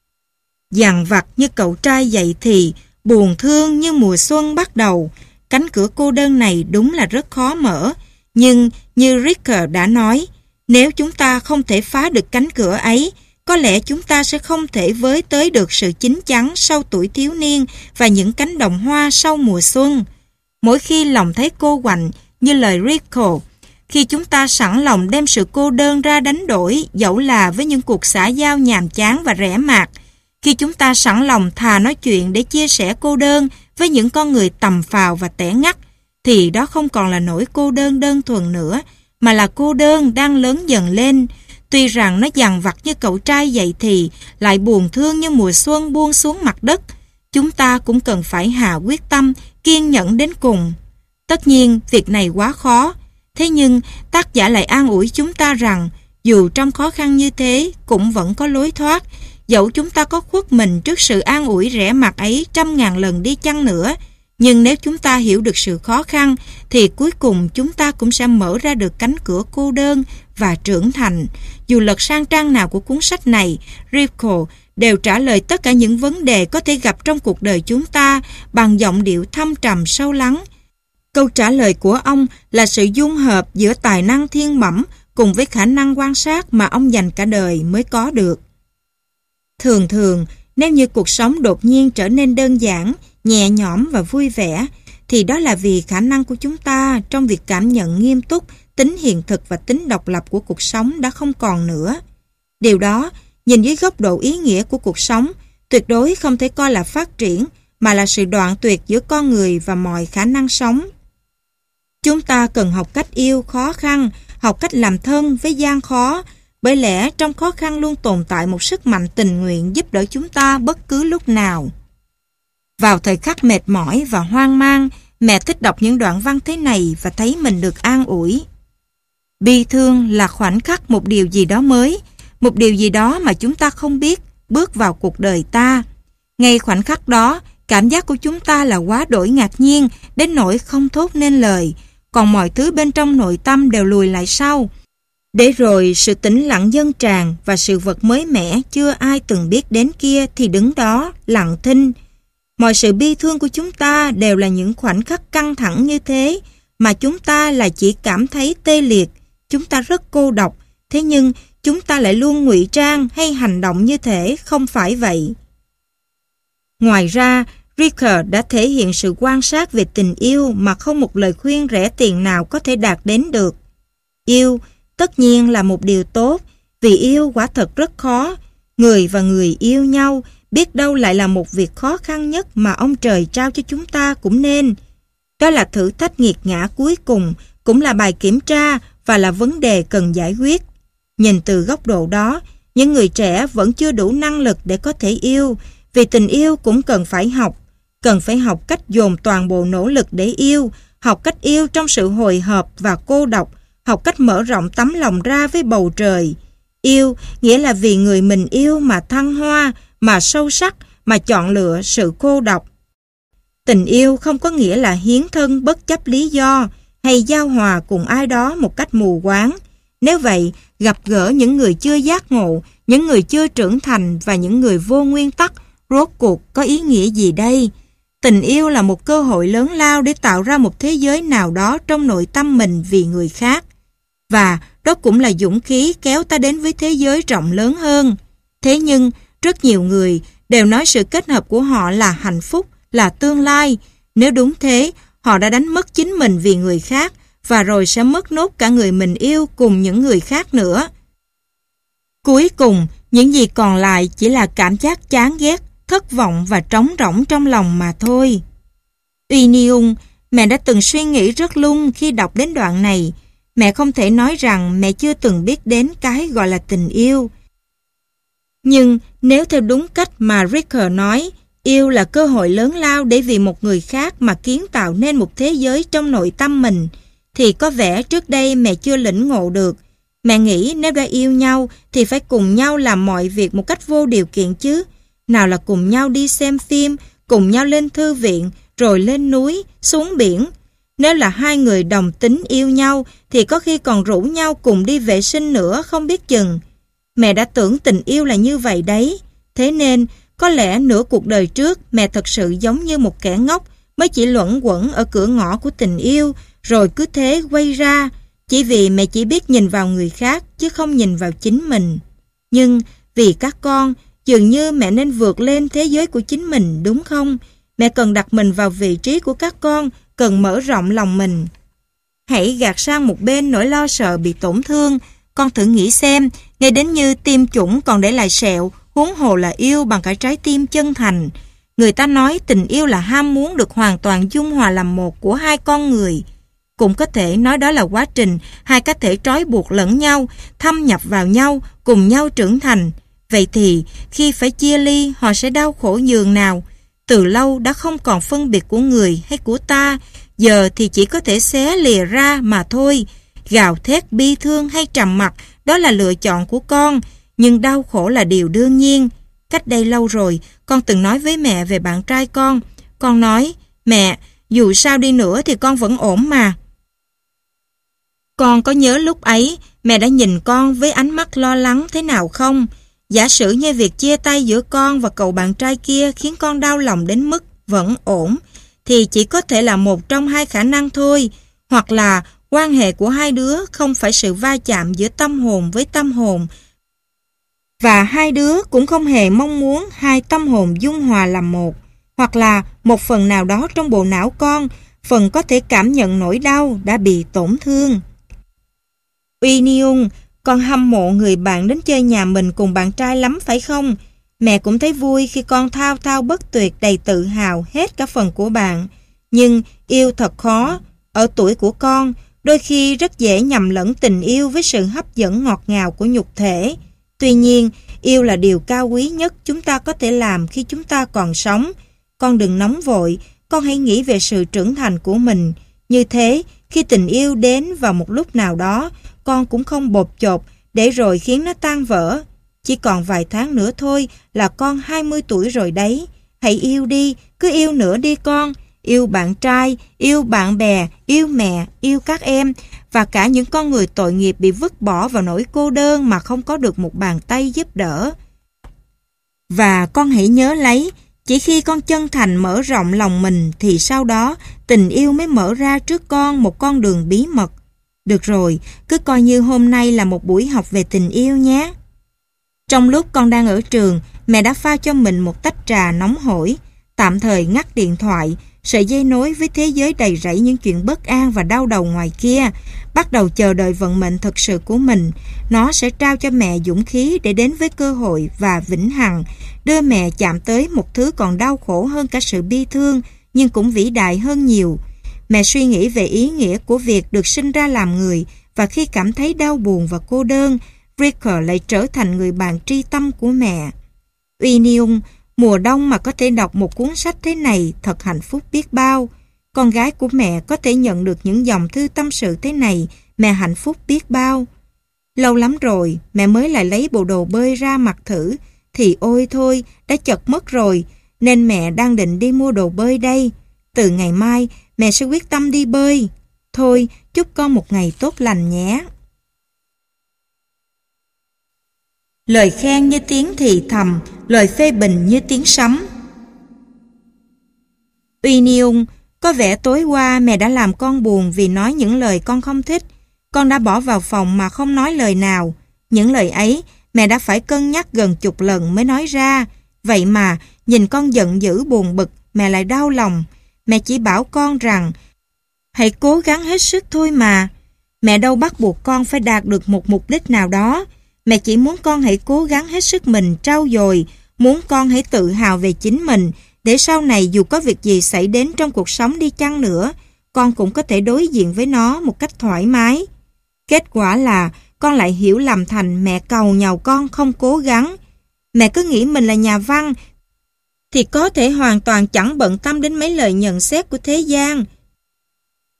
Dằn vặt như cậu trai dậy thì, buồn thương như mùa xuân bắt đầu. Cánh cửa cô đơn này đúng là rất khó mở, nhưng như Ricker đã nói, nếu chúng ta không thể phá được cánh cửa ấy, có lẽ chúng ta sẽ không thể với tới được sự chín chắn sau tuổi thiếu niên và những cánh đồng hoa sau mùa xuân. Mỗi khi lòng thấy cô quạnh, như lời Ricker, khi chúng ta sẵn lòng đem sự cô đơn ra đánh đổi, dẫu là với những cuộc xã giao nhàm chán và rẻ mạt, khi chúng ta sẵn lòng thà nói chuyện để chia sẻ cô đơn với những con người tầm phào và tẻ ngắt, thì đó không còn là nỗi cô đơn đơn thuần nữa, mà là cô đơn đang lớn dần lên. Tuy rằng nó dằn vặt như cậu trai dậy thì, lại buồn thương như mùa xuân buông xuống mặt đất, chúng ta cũng cần phải hạ quyết tâm, kiên nhẫn đến cùng. Tất nhiên, việc này quá khó. Thế nhưng, tác giả lại an ủi chúng ta rằng, dù trong khó khăn như thế, cũng vẫn có lối thoát. Dẫu chúng ta có khuất mình trước sự an ủi rẻ mạt ấy trăm ngàn lần đi chăng nữa, nhưng nếu chúng ta hiểu được sự khó khăn, thì cuối cùng chúng ta cũng sẽ mở ra được cánh cửa cô đơn và trưởng thành. Dù lật sang trang nào của cuốn sách này, Rico đều trả lời tất cả những vấn đề có thể gặp trong cuộc đời chúng ta bằng giọng điệu thâm trầm sâu lắng. Câu trả lời của ông là sự dung hợp giữa tài năng thiên bẩm cùng với khả năng quan sát mà ông dành cả đời mới có được. Thường thường, nếu như cuộc sống đột nhiên trở nên đơn giản, nhẹ nhõm và vui vẻ, thì đó là vì khả năng của chúng ta trong việc cảm nhận nghiêm túc tính hiện thực và tính độc lập của cuộc sống đã không còn nữa. Điều đó, nhìn dưới góc độ ý nghĩa của cuộc sống, tuyệt đối không thể coi là phát triển, mà là sự đoạn tuyệt giữa con người và mọi khả năng sống. Chúng ta cần học cách yêu khó khăn, học cách làm thân với gian khó, bởi lẽ trong khó khăn luôn tồn tại một sức mạnh tình nguyện giúp đỡ chúng ta bất cứ lúc nào. Vào thời khắc mệt mỏi và hoang mang, mẹ thích đọc những đoạn văn thế này và thấy mình được an ủi. Bi thương là khoảnh khắc một điều gì đó mới, một điều gì đó mà chúng ta không biết bước vào cuộc đời ta. Ngay khoảnh khắc đó, cảm giác của chúng ta là quá đổi ngạc nhiên đến nỗi không thốt nên lời, còn mọi thứ bên trong nội tâm đều lùi lại sau. Để rồi sự tĩnh lặng dâng tràn và sự vật mới mẻ chưa ai từng biết đến kia thì đứng đó lặng thinh. Mọi sự bi thương của chúng ta đều là những khoảnh khắc căng thẳng như thế, mà chúng ta là chỉ cảm thấy tê liệt. Chúng ta rất cô độc, thế nhưng chúng ta lại luôn ngụy trang hay hành động như thể không phải vậy. Ngoài ra, Ricker đã thể hiện sự quan sát về tình yêu mà không một lời khuyên rẻ tiền nào có thể đạt đến được. Yêu tất nhiên là một điều tốt, vì yêu quả thật rất khó. Người và người yêu nhau biết đâu lại là một việc khó khăn nhất mà ông trời trao cho chúng ta cũng nên. Đó là thử thách nghiệt ngã cuối cùng, cũng là bài kiểm tra và là vấn đề cần giải quyết. Nhìn từ góc độ đó, những người trẻ vẫn chưa đủ năng lực để có thể yêu, vì tình yêu cũng cần phải học. Cần phải học cách dồn toàn bộ nỗ lực để yêu, học cách yêu trong sự hồi hộp và cô độc, học cách mở rộng tấm lòng ra với bầu trời. Yêu nghĩa là vì người mình yêu mà thăng hoa, mà sâu sắc, mà chọn lựa sự cô độc. Tình yêu không có nghĩa là hiến thân bất chấp lý do hay giao hòa cùng ai đó một cách mù quáng. Nếu vậy, gặp gỡ những người chưa giác ngộ, những người chưa trưởng thành và những người vô nguyên tắc, rốt cuộc có ý nghĩa gì đây? Tình yêu là một cơ hội lớn lao để tạo ra một thế giới nào đó trong nội tâm mình vì người khác. Và đó cũng là dũng khí kéo ta đến với thế giới rộng lớn hơn. Thế nhưng, rất nhiều người đều nói sự kết hợp của họ là hạnh phúc, là tương lai. Nếu đúng thế, họ đã đánh mất chính mình vì người khác, và rồi sẽ mất nốt cả người mình yêu cùng những người khác nữa. Cuối cùng, những gì còn lại chỉ là cảm giác chán ghét, thất vọng và trống rỗng trong lòng mà thôi. Uy Niung, mẹ đã từng suy nghĩ rất lung khi đọc đến đoạn này. Mẹ không thể nói rằng mẹ chưa từng biết đến cái gọi là tình yêu. Nhưng nếu theo đúng cách mà Ricker nói, yêu là cơ hội lớn lao để vì một người khác mà kiến tạo nên một thế giới trong nội tâm mình, thì có vẻ trước đây mẹ chưa lĩnh ngộ được. Mẹ nghĩ nếu đã yêu nhau thì phải cùng nhau làm mọi việc một cách vô điều kiện chứ. Nào là cùng nhau đi xem phim, cùng nhau lên thư viện, rồi lên núi, xuống biển. Nếu là hai người đồng tính yêu nhau thì có khi còn rủ nhau cùng đi vệ sinh nữa không biết chừng. Mẹ đã tưởng tình yêu là như vậy đấy. Thế nên, có lẽ nửa cuộc đời trước mẹ thật sự giống như một kẻ ngốc mới chỉ luẩn quẩn ở cửa ngõ của tình yêu, rồi cứ thế quay ra, chỉ vì mẹ chỉ biết nhìn vào người khác chứ không nhìn vào chính mình. Nhưng vì các con, dường như mẹ nên vượt lên thế giới của chính mình, đúng không? Mẹ cần đặt mình vào vị trí của các con, cần mở rộng lòng mình. Hãy gạt sang một bên nỗi lo sợ bị tổn thương. Con thử nghĩ xem, ngay đến như tiêm chủng còn để lại sẹo, huống hồ là yêu bằng cả trái tim chân thành. Người ta nói tình yêu là ham muốn được hoàn toàn dung hòa làm một của hai con người. Cũng có thể nói đó là quá trình hai cá thể trói buộc lẫn nhau, thâm nhập vào nhau, cùng nhau trưởng thành. Vậy thì khi phải chia ly họ sẽ đau khổ nhường nào? Từ lâu đã không còn phân biệt của người hay của ta, giờ thì chỉ có thể xé lìa ra mà thôi. Gào thét bi thương hay trầm mặc đó là lựa chọn của con, nhưng đau khổ là điều đương nhiên. Cách đây lâu rồi, con từng nói với mẹ về bạn trai con. Con nói, mẹ, dù sao đi nữa thì con vẫn ổn mà. Con có nhớ lúc ấy, mẹ đã nhìn con với ánh mắt lo lắng thế nào không? Giả sử như việc chia tay giữa con và cậu bạn trai kia khiến con đau lòng đến mức vẫn ổn, thì chỉ có thể là một trong hai khả năng thôi. Hoặc là quan hệ của hai đứa không phải sự va chạm giữa tâm hồn với tâm hồn, và hai đứa cũng không hề mong muốn hai tâm hồn dung hòa làm một. Hoặc là một phần nào đó trong bộ não con, phần có thể cảm nhận nỗi đau đã bị tổn thương. Uy Niung, con hâm mộ người bạn đến chơi nhà mình cùng bạn trai lắm phải không? Mẹ cũng thấy vui khi con thao thao bất tuyệt đầy tự hào hết cả phần của bạn. Nhưng yêu thật khó. Ở tuổi của con, đôi khi rất dễ nhầm lẫn tình yêu với sự hấp dẫn ngọt ngào của nhục thể. Tuy nhiên, yêu là điều cao quý nhất chúng ta có thể làm khi chúng ta còn sống. Con đừng nóng vội, con hãy nghĩ về sự trưởng thành của mình. Như thế, khi tình yêu đến vào một lúc nào đó, con cũng không bột chột để rồi khiến nó tan vỡ. Chỉ còn vài tháng nữa thôi là con hai mươi tuổi rồi đấy. Hãy yêu đi, cứ yêu nữa đi con. Yêu bạn trai, yêu bạn bè, yêu mẹ, yêu các em và cả những con người tội nghiệp bị vứt bỏ vào nỗi cô đơn mà không có được một bàn tay giúp đỡ. Và con hãy nhớ lấy, chỉ khi con chân thành mở rộng lòng mình thì sau đó tình yêu mới mở ra trước con một con đường bí mật. Được rồi, cứ coi như hôm nay là một buổi học về tình yêu nhé. Trong lúc con đang ở trường, mẹ đã pha cho mình một tách trà nóng hổi, tạm thời ngắt điện thoại, sợi dây nối với thế giới đầy rẫy những chuyện bất an và đau đầu ngoài kia, bắt đầu chờ đợi vận mệnh thật sự của mình. Nó sẽ trao cho mẹ dũng khí để đến với cơ hội và vĩnh hằng, đưa mẹ chạm tới một thứ còn đau khổ hơn cả sự bi thương, nhưng cũng vĩ đại hơn nhiều. Mẹ suy nghĩ về ý nghĩa của việc được sinh ra làm người, và khi cảm thấy đau buồn và cô đơn, Ricker lại trở thành người bạn tri tâm của mẹ. Uy Niung, mùa đông mà có thể đọc một cuốn sách thế này thật hạnh phúc biết bao. Con gái của mẹ có thể nhận được những dòng thư tâm sự thế này, mẹ hạnh phúc biết bao. Lâu lắm rồi, mẹ mới lại lấy bộ đồ bơi ra mặc thử, thì ôi thôi, đã chật mất rồi, nên mẹ đang định đi mua đồ bơi đây. Từ ngày mai, mẹ sẽ quyết tâm đi bơi. Thôi, chúc con một ngày tốt lành nhé. Lời khen như tiếng thì thầm, lời phê bình như tiếng sấm. Uy Niung, có vẻ tối qua mẹ đã làm con buồn vì nói những lời con không thích. Con đã bỏ vào phòng mà không nói lời nào. Những lời ấy, mẹ đã phải cân nhắc gần chục lần mới nói ra. Vậy mà, nhìn con giận dữ buồn bực, mẹ lại đau lòng. Mẹ chỉ bảo con rằng, hãy cố gắng hết sức thôi mà. Mẹ đâu bắt buộc con phải đạt được một mục đích nào đó. Mẹ chỉ muốn con hãy cố gắng hết sức mình trau dồi, muốn con hãy tự hào về chính mình, để sau này dù có việc gì xảy đến trong cuộc sống đi chăng nữa, con cũng có thể đối diện với nó một cách thoải mái. Kết quả là con lại hiểu lầm thành mẹ cầu nhàu con không cố gắng. Mẹ cứ nghĩ mình là nhà văn, thì có thể hoàn toàn chẳng bận tâm đến mấy lời nhận xét của thế gian.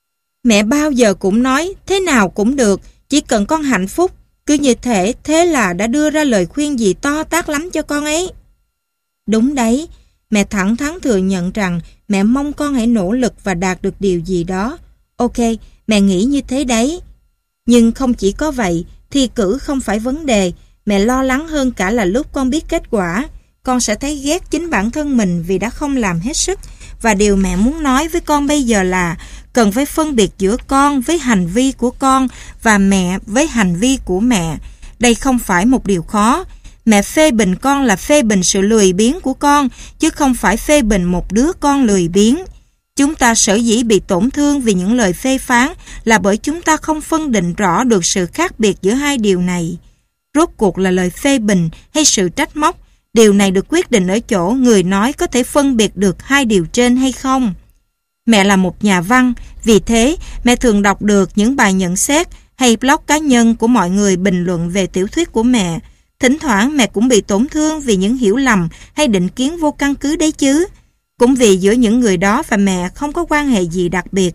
Mẹ bao giờ cũng nói thế nào cũng được, chỉ cần con hạnh phúc. Cứ như thể thế là đã đưa ra lời khuyên gì to tát lắm cho con ấy. Đúng đấy, mẹ thẳng thắn thừa nhận rằng mẹ mong con hãy nỗ lực và đạt được điều gì đó. Ok, mẹ nghĩ như thế đấy. Nhưng không chỉ có vậy, thi cử không phải vấn đề. Mẹ lo lắng hơn cả là lúc con biết kết quả, con sẽ thấy ghét chính bản thân mình vì đã không làm hết sức. Và điều mẹ muốn nói với con bây giờ là cần phải phân biệt giữa con với hành vi của con và mẹ với hành vi của mẹ. Đây không phải một điều khó. Mẹ phê bình con là phê bình sự lười biếng của con, chứ không phải phê bình một đứa con lười biếng. Chúng ta sở dĩ bị tổn thương vì những lời phê phán là bởi chúng ta không phân định rõ được sự khác biệt giữa hai điều này. Rốt cuộc là lời phê bình hay sự trách móc? Điều này được quyết định ở chỗ người nói có thể phân biệt được hai điều trên hay không. Mẹ là một nhà văn, vì thế mẹ thường đọc được những bài nhận xét hay blog cá nhân của mọi người bình luận về tiểu thuyết của mẹ. Thỉnh thoảng mẹ cũng bị tổn thương vì những hiểu lầm hay định kiến vô căn cứ đấy chứ. Cũng vì giữa những người đó và mẹ không có quan hệ gì đặc biệt,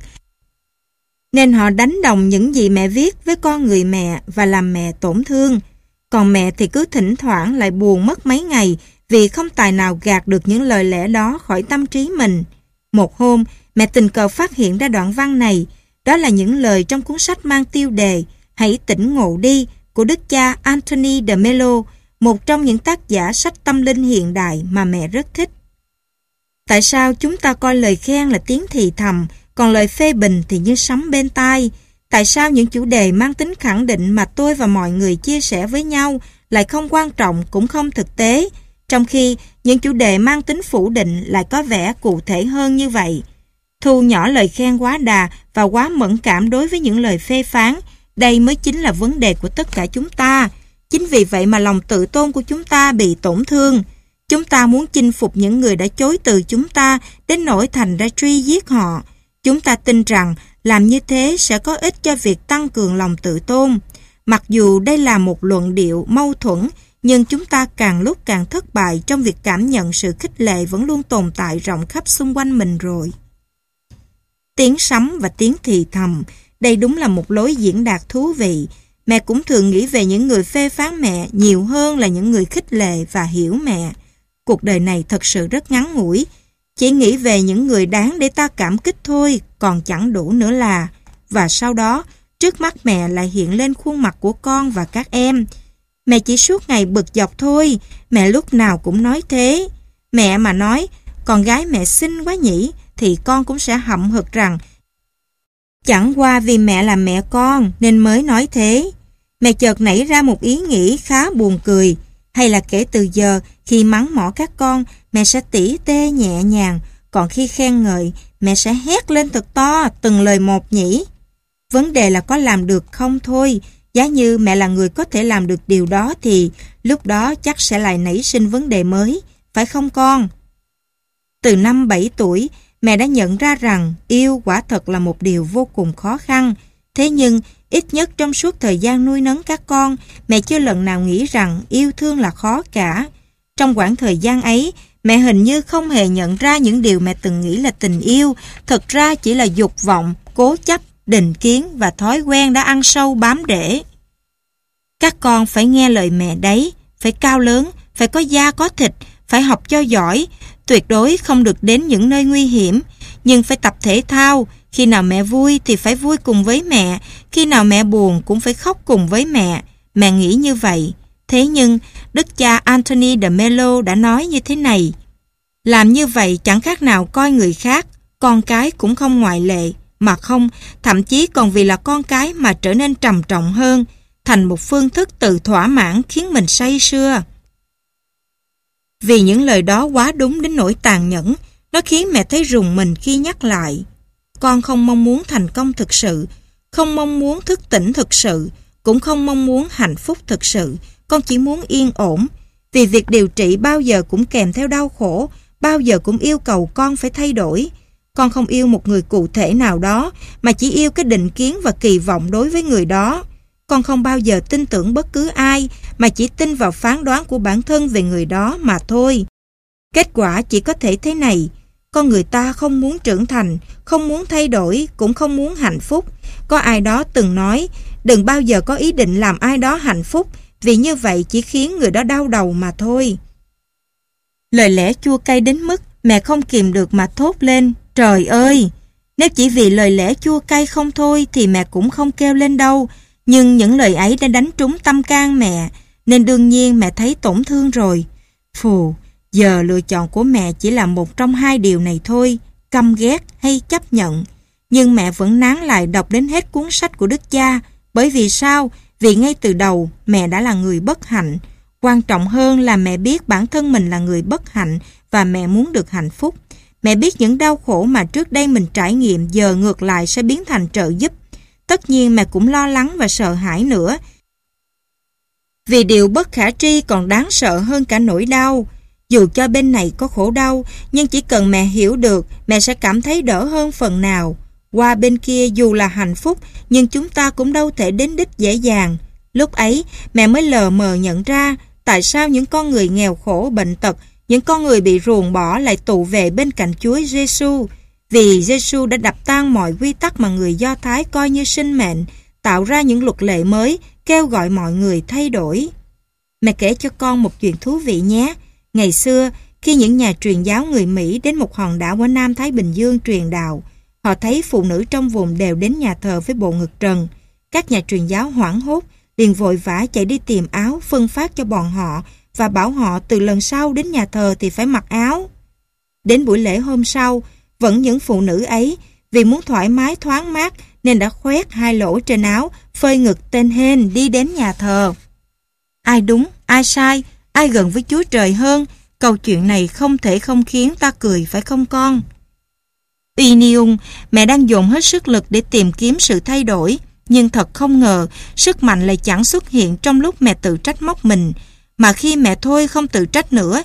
nên họ đánh đồng những gì mẹ viết với con người mẹ và làm mẹ tổn thương. Còn mẹ thì cứ thỉnh thoảng lại buồn mất mấy ngày vì không tài nào gạt được những lời lẽ đó khỏi tâm trí mình. Một hôm, mẹ tình cờ phát hiện ra đoạn văn này. Đó là những lời trong cuốn sách mang tiêu đề Hãy tỉnh ngộ đi của đức cha Anthony de Mello, một trong những tác giả sách tâm linh hiện đại mà mẹ rất thích. Tại sao chúng ta coi lời khen là tiếng thì thầm, còn lời phê bình thì như sấm bên tai? Tại sao những chủ đề mang tính khẳng định mà tôi và mọi người chia sẻ với nhau lại không quan trọng cũng không thực tế, trong khi những chủ đề mang tính phủ định lại có vẻ cụ thể hơn như vậy? Thu nhỏ lời khen quá đà và quá mẫn cảm đối với những lời phê phán, đây mới chính là vấn đề của tất cả chúng ta. Chính vì vậy mà lòng tự tôn của chúng ta bị tổn thương. Chúng ta muốn chinh phục những người đã chối từ chúng ta đến nỗi thành ra truy giết họ. Chúng ta tin rằng làm như thế sẽ có ích cho việc tăng cường lòng tự tôn. Mặc dù đây là một luận điệu mâu thuẫn, nhưng chúng ta càng lúc càng thất bại trong việc cảm nhận sự khích lệ vẫn luôn tồn tại rộng khắp xung quanh mình rồi. Tiếng sấm và tiếng thì thầm, đây đúng là một lối diễn đạt thú vị. Mẹ cũng thường nghĩ về những người phê phán mẹ nhiều hơn là những người khích lệ và hiểu mẹ. Cuộc đời này thật sự rất ngắn ngủi. Chỉ nghĩ về những người đáng để ta cảm kích thôi, còn chẳng đủ nữa là. Và sau đó, trước mắt mẹ lại hiện lên khuôn mặt của con và các em. Mẹ chỉ suốt ngày bực dọc thôi, mẹ lúc nào cũng nói thế. Mẹ mà nói, con gái mẹ xinh quá nhỉ, thì con cũng sẽ hậm hực rằng chẳng qua vì mẹ là mẹ con nên mới nói thế. Mẹ chợt nảy ra một ý nghĩ khá buồn cười. Hay là kể từ giờ, khi mắng mỏ các con, mẹ sẽ tỉ tê nhẹ nhàng, còn khi khen ngợi, mẹ sẽ hét lên thật to, từng lời một nhỉ. Vấn đề là có làm được không thôi. Giá như mẹ là người có thể làm được điều đó thì lúc đó chắc sẽ lại nảy sinh vấn đề mới, phải không con? Từ năm bảy tuổi, mẹ đã nhận ra rằng yêu quả thật là một điều vô cùng khó khăn. Thế nhưng, ít nhất trong suốt thời gian nuôi nấng các con, mẹ chưa lần nào nghĩ rằng yêu thương là khó cả. Trong quãng thời gian ấy, mẹ hình như không hề nhận ra những điều mẹ từng nghĩ là tình yêu, thật ra chỉ là dục vọng, cố chấp, định kiến và thói quen đã ăn sâu bám rễ. Các con phải nghe lời mẹ đấy, phải cao lớn, phải có da có thịt, phải học cho giỏi, tuyệt đối không được đến những nơi nguy hiểm, nhưng phải tập thể thao. Khi nào mẹ vui thì phải vui cùng với mẹ, khi nào mẹ buồn cũng phải khóc cùng với mẹ. Mẹ nghĩ như vậy. Thế nhưng, đức cha Anthony de Mello đã nói như thế này: làm như vậy chẳng khác nào coi người khác, con cái cũng không ngoại lệ, mà không, thậm chí còn vì là con cái mà trở nên trầm trọng hơn, thành một phương thức tự thỏa mãn khiến mình say sưa. Vì những lời đó quá đúng đến nỗi tàn nhẫn, nó khiến mẹ thấy rùng mình khi nhắc lại. Con không mong muốn thành công thực sự, không mong muốn thức tỉnh thực sự, cũng không mong muốn hạnh phúc thực sự. Con chỉ muốn yên ổn. Vì việc điều trị bao giờ cũng kèm theo đau khổ, bao giờ cũng yêu cầu con phải thay đổi. Con không yêu một người cụ thể nào đó, mà chỉ yêu cái định kiến và kỳ vọng đối với người đó. Con không bao giờ tin tưởng bất cứ ai, mà chỉ tin vào phán đoán của bản thân về người đó mà thôi. Kết quả chỉ có thể thế này: con người ta không muốn trưởng thành, không muốn thay đổi, cũng không muốn hạnh phúc. Có ai đó từng nói, đừng bao giờ có ý định làm ai đó hạnh phúc, vì như vậy chỉ khiến người đó đau đầu mà thôi. Lời lẽ chua cay đến mức mẹ không kìm được mà thốt lên, trời ơi! Nếu chỉ vì lời lẽ chua cay không thôi thì mẹ cũng không kêu lên đâu, nhưng những lời ấy đã đánh trúng tâm can mẹ, nên đương nhiên mẹ thấy tổn thương rồi. Phù, giờ lựa chọn của mẹ chỉ là một trong hai điều này thôi, căm ghét hay chấp nhận. Nhưng mẹ vẫn nán lại đọc đến hết cuốn sách của đức cha. Bởi vì sao? Vì ngay từ đầu mẹ đã là người bất hạnh. Quan trọng hơn là mẹ biết bản thân mình là người bất hạnh và mẹ muốn được hạnh phúc. Mẹ biết những đau khổ mà trước đây mình trải nghiệm giờ ngược lại sẽ biến thành trợ giúp. Tất nhiên mẹ cũng lo lắng và sợ hãi nữa. Vì điều bất khả tri còn đáng sợ hơn cả nỗi đau. Dù cho bên này có khổ đau, nhưng chỉ cần mẹ hiểu được, mẹ sẽ cảm thấy đỡ hơn phần nào. Qua bên kia dù là hạnh phúc, nhưng chúng ta cũng đâu thể đến đích dễ dàng. Lúc ấy, mẹ mới lờ mờ nhận ra tại sao những con người nghèo khổ, bệnh tật, những con người bị ruồng bỏ lại tụ về bên cạnh Chúa Giêsu. Vì Giêsu đã đập tan mọi quy tắc mà người Do Thái coi như sinh mệnh, tạo ra những luật lệ mới, kêu gọi mọi người thay đổi. Mẹ kể cho con một chuyện thú vị nhé. Ngày xưa, khi những nhà truyền giáo người Mỹ đến một hòn đảo ở Nam Thái Bình Dương truyền đạo, họ thấy phụ nữ trong vùng đều đến nhà thờ với bộ ngực trần. Các nhà truyền giáo hoảng hốt, liền vội vã chạy đi tìm áo phân phát cho bọn họ và bảo họ từ lần sau đến nhà thờ thì phải mặc áo. Đến buổi lễ hôm sau, vẫn những phụ nữ ấy vì muốn thoải mái thoáng mát nên đã khoét hai lỗ trên áo, phơi ngực tên hên đi đến nhà thờ. Ai đúng, ai sai, ai gần với Chúa Trời hơn? Câu chuyện này không thể không khiến ta cười, phải không con? Uy Niung, mẹ đang dồn hết sức lực để tìm kiếm sự thay đổi, nhưng thật không ngờ sức mạnh lại chẳng xuất hiện trong lúc mẹ tự trách móc mình, mà khi mẹ thôi không tự trách nữa.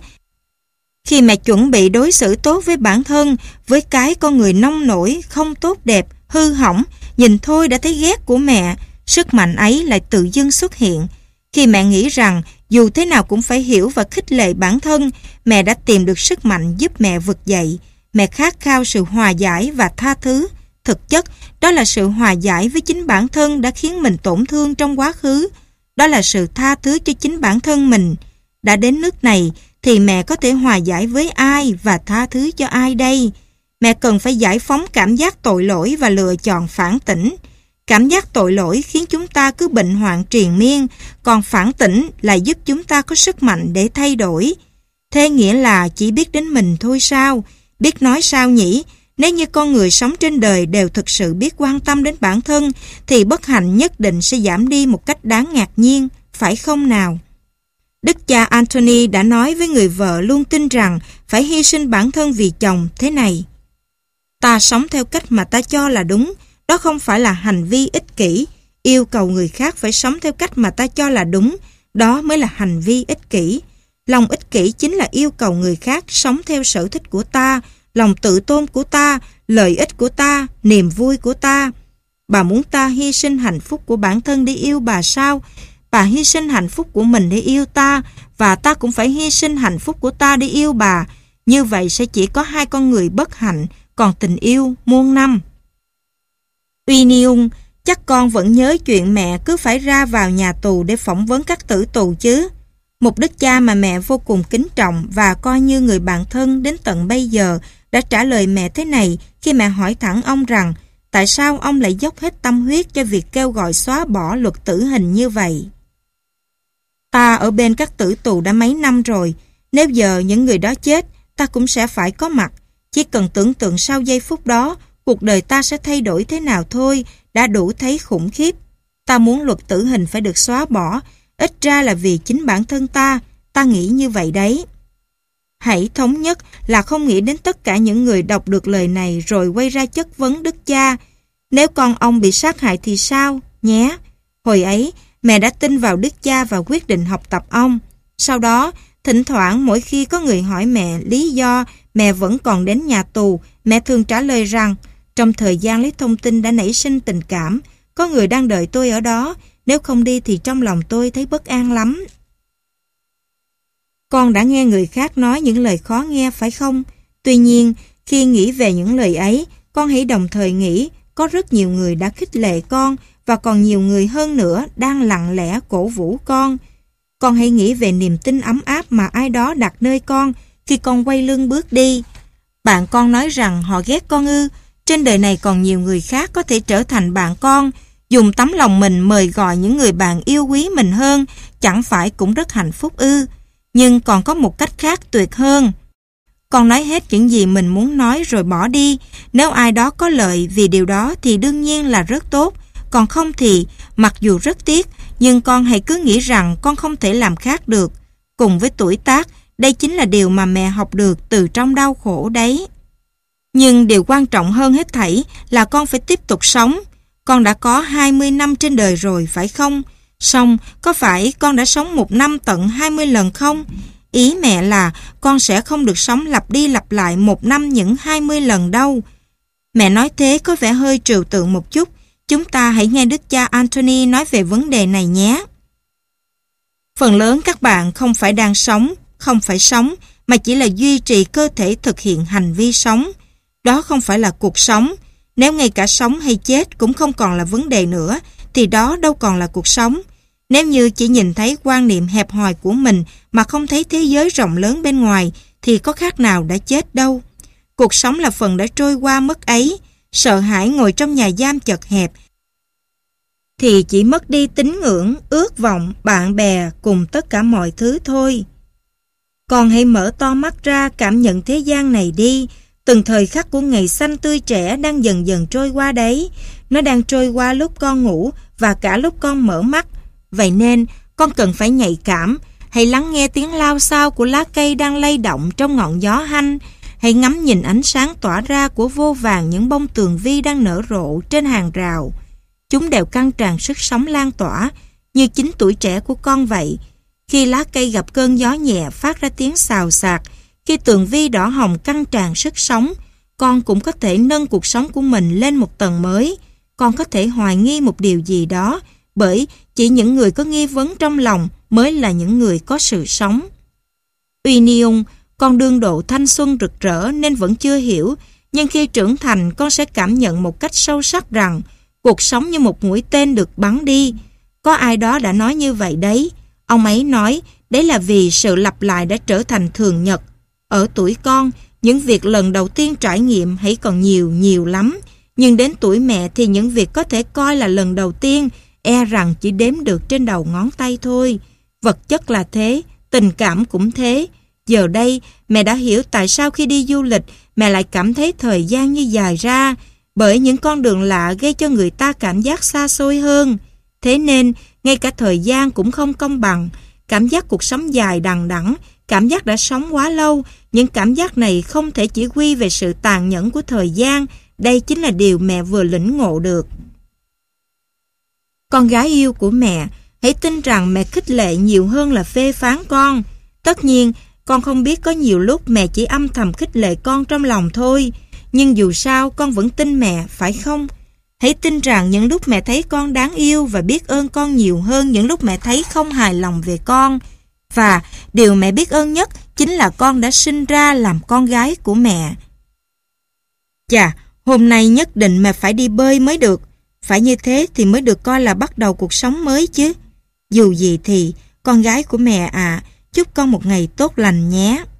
Khi mẹ chuẩn bị đối xử tốt với bản thân, với cái con người nông nổi, không tốt đẹp, hư hỏng, nhìn thôi đã thấy ghét của mẹ, sức mạnh ấy lại tự dưng xuất hiện. Khi mẹ nghĩ rằng dù thế nào cũng phải hiểu và khích lệ bản thân, mẹ đã tìm được sức mạnh giúp mẹ vực dậy. Mẹ khát khao sự hòa giải và tha thứ. Thực chất, đó là sự hòa giải với chính bản thân đã khiến mình tổn thương trong quá khứ. Đó là sự tha thứ cho chính bản thân mình. Đã đến nước này, thì mẹ có thể hòa giải với ai và tha thứ cho ai đây? Mẹ cần phải giải phóng cảm giác tội lỗi và lựa chọn phản tỉnh. Cảm giác tội lỗi khiến chúng ta cứ bệnh hoạn triền miên, còn phản tỉnh lại giúp chúng ta có sức mạnh để thay đổi. Thế nghĩa là chỉ biết đến mình thôi sao? Biết nói sao nhỉ? Nếu như con người sống trên đời đều thực sự biết quan tâm đến bản thân, thì bất hạnh nhất định sẽ giảm đi một cách đáng ngạc nhiên, phải không nào? Đức cha Anthony đã nói với người vợ luôn tin rằng phải hy sinh bản thân vì chồng thế này: ta sống theo cách mà ta cho là đúng, đó không phải là hành vi ích kỷ. Yêu cầu người khác phải sống theo cách mà ta cho là đúng, đó mới là hành vi ích kỷ. Lòng ích kỷ chính là yêu cầu người khác sống theo sở thích của ta, lòng tự tôn của ta, lợi ích của ta, niềm vui của ta. Bà muốn ta hy sinh hạnh phúc của bản thân để yêu bà sao? Bà hy sinh hạnh phúc của mình để yêu ta, và ta cũng phải hy sinh hạnh phúc của ta để yêu bà. Như vậy sẽ chỉ có hai con người bất hạnh, còn tình yêu muôn năm. Uy Niung, chắc con vẫn nhớ chuyện mẹ cứ phải ra vào nhà tù để phỏng vấn các tử tù chứ? Một đức cha mà mẹ vô cùng kính trọng và coi như người bạn thân đến tận bây giờ đã trả lời mẹ thế này khi mẹ hỏi thẳng ông rằng tại sao ông lại dốc hết tâm huyết cho việc kêu gọi xóa bỏ luật tử hình như vậy. Ta ở bên các tử tù đã mấy năm rồi, nếu giờ những người đó chết, ta cũng sẽ phải có mặt. Chỉ cần tưởng tượng sau giây phút đó, cuộc đời ta sẽ thay đổi thế nào thôi, đã đủ thấy khủng khiếp. Ta muốn luật tử hình phải được xóa bỏ, ít ra là vì chính bản thân ta, ta nghĩ như vậy đấy. Hãy thống nhất là không nghĩ đến tất cả những người đọc được lời này rồi quay ra chất vấn đức cha. Nếu con ông bị sát hại thì sao, nhé? Hồi ấy, mẹ đã tin vào đức cha và quyết định học tập ông. Sau đó, thỉnh thoảng mỗi khi có người hỏi mẹ lý do mẹ vẫn còn đến nhà tù, mẹ thường trả lời rằng trong thời gian lấy thông tin đã nảy sinh tình cảm, có người đang đợi tôi ở đó, nếu không đi thì trong lòng tôi thấy bất an lắm. Con đã nghe người khác nói những lời khó nghe phải không? Tuy nhiên, Khi nghĩ về những lời ấy, con hãy đồng thời nghĩ có rất nhiều người đã khích lệ con và còn nhiều người hơn nữa đang lặng lẽ cổ vũ con. Con hãy nghĩ về niềm tin ấm áp mà ai đó đặt nơi con khi con quay lưng bước đi. Bạn con nói rằng họ ghét con ư? Trên đời này còn nhiều người khác có thể trở thành bạn con, dùng tấm lòng mình mời gọi những người bạn yêu quý mình hơn, chẳng phải cũng rất hạnh phúc ư? Nhưng còn có một cách khác tuyệt hơn. Con nói hết những gì mình muốn nói rồi bỏ đi. Nếu ai đó có lợi vì điều đó thì đương nhiên là rất tốt. Còn không thì, mặc dù rất tiếc, nhưng con hãy cứ nghĩ rằng con không thể làm khác được. Cùng với tuổi tác, đây chính là điều mà mẹ học được từ trong đau khổ đấy. Nhưng điều quan trọng hơn hết thảy là con phải tiếp tục sống. Con đã có hai mươi năm trên đời rồi, phải không? Xong, có phải con đã sống một năm tận hai mươi lần không? Ý mẹ là con sẽ không được sống lặp đi lặp lại một năm những hai mươi lần đâu. Mẹ nói thế có vẻ hơi trừu tượng một chút. Chúng ta hãy nghe đức cha Anthony nói về vấn đề này nhé. Phần lớn các bạn không phải đang sống, không phải sống, mà chỉ là duy trì cơ thể thực hiện hành vi sống. Đó không phải là cuộc sống. Nếu ngay cả sống hay chết cũng không còn là vấn đề nữa, thì đó đâu còn là cuộc sống. Nếu như chỉ nhìn thấy quan niệm hẹp hòi của mình mà không thấy thế giới rộng lớn bên ngoài, thì có khác nào đã chết đâu. Cuộc sống là phần đã trôi qua mất ấy. Sợ hãi ngồi trong nhà giam chật hẹp thì chỉ mất đi tín ngưỡng, ước vọng, bạn bè cùng tất cả mọi thứ thôi. Con hãy mở to mắt ra cảm nhận thế gian này đi. Từng thời khắc của ngày xanh tươi trẻ đang dần dần trôi qua đấy. Nó đang trôi qua lúc con ngủ và cả lúc con mở mắt. Vậy nên con cần phải nhạy cảm. Hãy lắng nghe tiếng lao xao của lá cây đang lay động trong ngọn gió hanh. Hãy ngắm nhìn ánh sáng tỏa ra của vô vàn những bông tường vi đang nở rộ trên hàng rào. Chúng đều căng tràn sức sống lan tỏa, như chính tuổi trẻ của con vậy. Khi lá cây gặp cơn gió nhẹ phát ra tiếng xào xạc, khi tường vi đỏ hồng căng tràn sức sống, con cũng có thể nâng cuộc sống của mình lên một tầng mới. Con có thể hoài nghi một điều gì đó, bởi chỉ những người có nghi vấn trong lòng mới là những người có sự sống. Uy Niung, con đương độ thanh xuân rực rỡ nên vẫn chưa hiểu, nhưng khi trưởng thành con sẽ cảm nhận một cách sâu sắc rằng cuộc sống như một mũi tên được bắn đi. Có ai đó đã nói như vậy đấy. Ông ấy nói đấy là vì sự lặp lại đã trở thành thường nhật. Ở tuổi con, những việc lần đầu tiên trải nghiệm hãy còn nhiều nhiều lắm, nhưng đến tuổi mẹ thì những việc có thể coi là lần đầu tiên e rằng chỉ đếm được trên đầu ngón tay thôi. Vật chất là thế, tình cảm cũng thế. Giờ đây, mẹ đã hiểu tại sao khi đi du lịch, mẹ lại cảm thấy thời gian như dài ra, bởi những con đường lạ gây cho người ta cảm giác xa xôi hơn. Thế nên, ngay cả thời gian cũng không công bằng. Cảm giác cuộc sống dài đằng đẵng, cảm giác đã sống quá lâu, những cảm giác này không thể chỉ quy về sự tàn nhẫn của thời gian. Đây chính là điều mẹ vừa lĩnh ngộ được. Con gái yêu của mẹ, hãy tin rằng mẹ khích lệ nhiều hơn là phê phán con. Tất nhiên, con không biết có nhiều lúc mẹ chỉ âm thầm khích lệ con trong lòng thôi. Nhưng dù sao con vẫn tin mẹ, phải không? Hãy tin rằng những lúc mẹ thấy con đáng yêu và biết ơn con nhiều hơn những lúc mẹ thấy không hài lòng về con. Và điều mẹ biết ơn nhất chính là con đã sinh ra làm con gái của mẹ. Chà, hôm nay nhất định mẹ phải đi bơi mới được. Phải như thế thì mới được coi là bắt đầu cuộc sống mới chứ. Dù gì thì, con gái của mẹ à, chúc con một ngày tốt lành nhé.